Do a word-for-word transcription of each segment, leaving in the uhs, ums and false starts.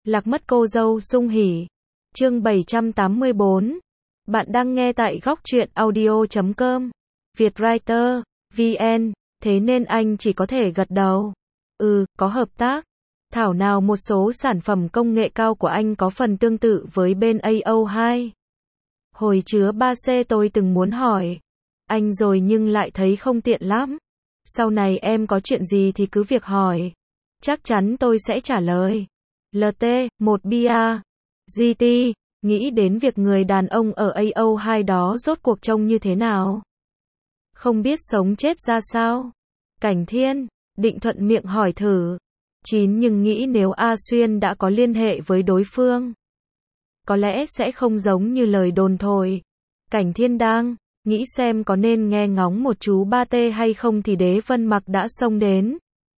Lạc mất cô dâu sung hỉ. Chương bảy trăm tám mươi bốn. Bạn đang nghe tại góc truyện audio chấm com. Vietwriter, vê en, thế nên anh chỉ có thể gật đầu. Ừ, có hợp tác. Thảo nào một số sản phẩm công nghệ cao của anh có phần tương tự với bên a o hai. Hồi chứa ba C tôi từng muốn hỏi anh rồi nhưng lại thấy không tiện lắm. Sau này em có chuyện gì thì cứ việc hỏi. Chắc chắn tôi sẽ trả lời. lờ tê, một bia. giê tê, nghĩ đến việc người đàn ông ở a o hai đó rốt cuộc trông như thế nào. Không biết sống chết ra sao. Cảnh Thiên, định thuận miệng hỏi thử. Chín nhưng nghĩ nếu A Xuyên đã có liên hệ với đối phương, có lẽ sẽ không giống như lời đồn thổi. Cảnh Thiên đang nghĩ xem có nên nghe ngóng một chú ba T hay không thì Đế Vân Mặc đã xông đến.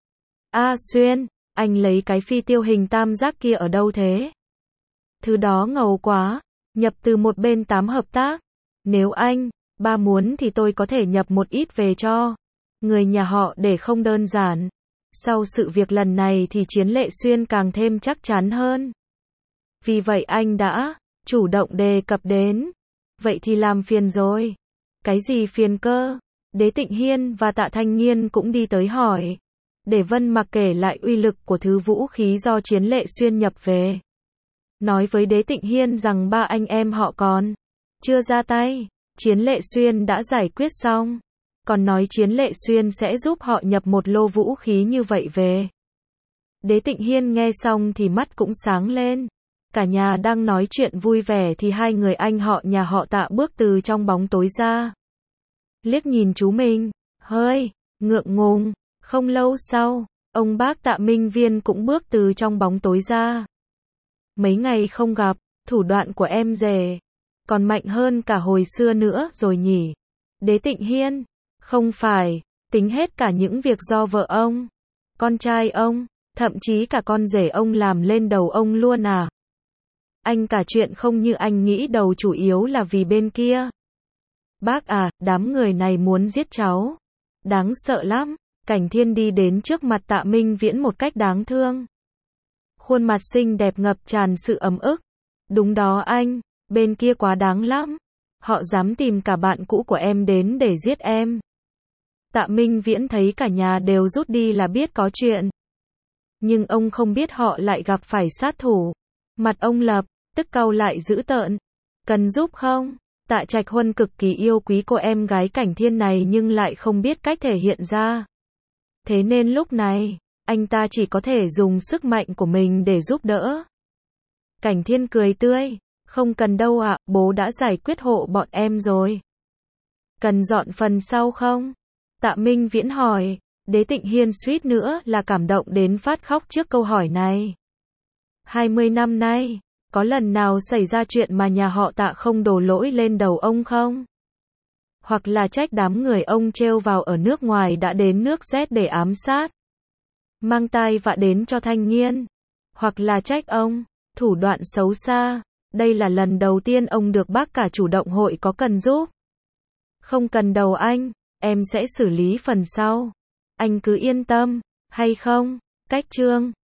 A Xuyên, anh lấy cái phi tiêu hình tam giác kia ở đâu thế? Thứ đó ngầu quá, nhập từ một bên tám hợp tác. Nếu anh, ba muốn thì tôi có thể nhập một ít về cho người nhà họ để không đơn giản. Sau sự việc lần này thì Chiến Lệ Xuyên càng thêm chắc chắn hơn. Vì vậy anh đã chủ động đề cập đến. Vậy thì làm phiền rồi. Cái gì phiền cơ? Đế Tịnh Hiên và Tạ Thanh Nghiên cũng đi tới hỏi. Để Vân Mặc kể lại uy lực của thứ vũ khí do Chiến Lệ Xuyên nhập về. Nói với Đế Tịnh Hiên rằng ba anh em họ còn chưa ra tay. Chiến Lệ Xuyên đã giải quyết xong. Còn nói Chiến Lệ Xuyên sẽ giúp họ nhập một lô vũ khí như vậy về. Đế Tịnh Hiên nghe xong thì mắt cũng sáng lên. Cả nhà đang nói chuyện vui vẻ thì hai người anh họ nhà họ Tạ bước từ trong bóng tối ra. Liếc nhìn chú mình, hơi ngượng ngùng. Không lâu sau, ông bác Tạ Minh Viên cũng bước từ trong bóng tối ra. Mấy ngày không gặp, thủ đoạn của em rể còn mạnh hơn cả hồi xưa nữa rồi nhỉ? Đế Tịnh Hiên, không phải, tính hết cả những việc do vợ ông, con trai ông, thậm chí cả con rể ông làm lên đầu ông luôn à? Anh cả chuyện không như anh nghĩ đầu chủ yếu là vì bên kia. Bác à, đám người này muốn giết cháu. Đáng sợ lắm. Cảnh Thiên đi đến trước mặt Tạ Minh Viễn một cách đáng thương. Khuôn mặt xinh đẹp ngập tràn sự ấm ức. Đúng đó anh, bên kia quá đáng lắm. Họ dám tìm cả bạn cũ của em đến để giết em. Tạ Minh Viễn thấy cả nhà đều rút đi là biết có chuyện. Nhưng ông không biết họ lại gặp phải sát thủ. Mặt ông lập tức cau lại dữ tợn. Cần giúp không? Tạ Trạch Huân cực kỳ yêu quý cô em gái Cảnh Thiên này nhưng lại không biết cách thể hiện ra. Thế nên lúc này, anh ta chỉ có thể dùng sức mạnh của mình để giúp đỡ. Cảnh Thiên cười tươi. Không cần đâu ạ, bố đã giải quyết hộ bọn em rồi. Cần dọn phần sau không? Tạ Minh Viễn hỏi. Đế Tịnh Hiên suýt nữa là cảm động đến phát khóc trước câu hỏi này. hai mươi năm nay, có lần nào xảy ra chuyện mà nhà họ Tạ không đổ lỗi lên đầu ông không? Hoặc là trách đám người ông trêu vào ở nước ngoài đã đến nước Z để ám sát, mang tai vạ đến cho Thanh Nghiên. Hoặc là trách ông thủ đoạn xấu xa. Đây là lần đầu tiên ông được bác cả chủ động hội có cần giúp. Không cần đầu anh, em sẽ xử lý phần sau. Anh cứ yên tâm, hay không? Cách chương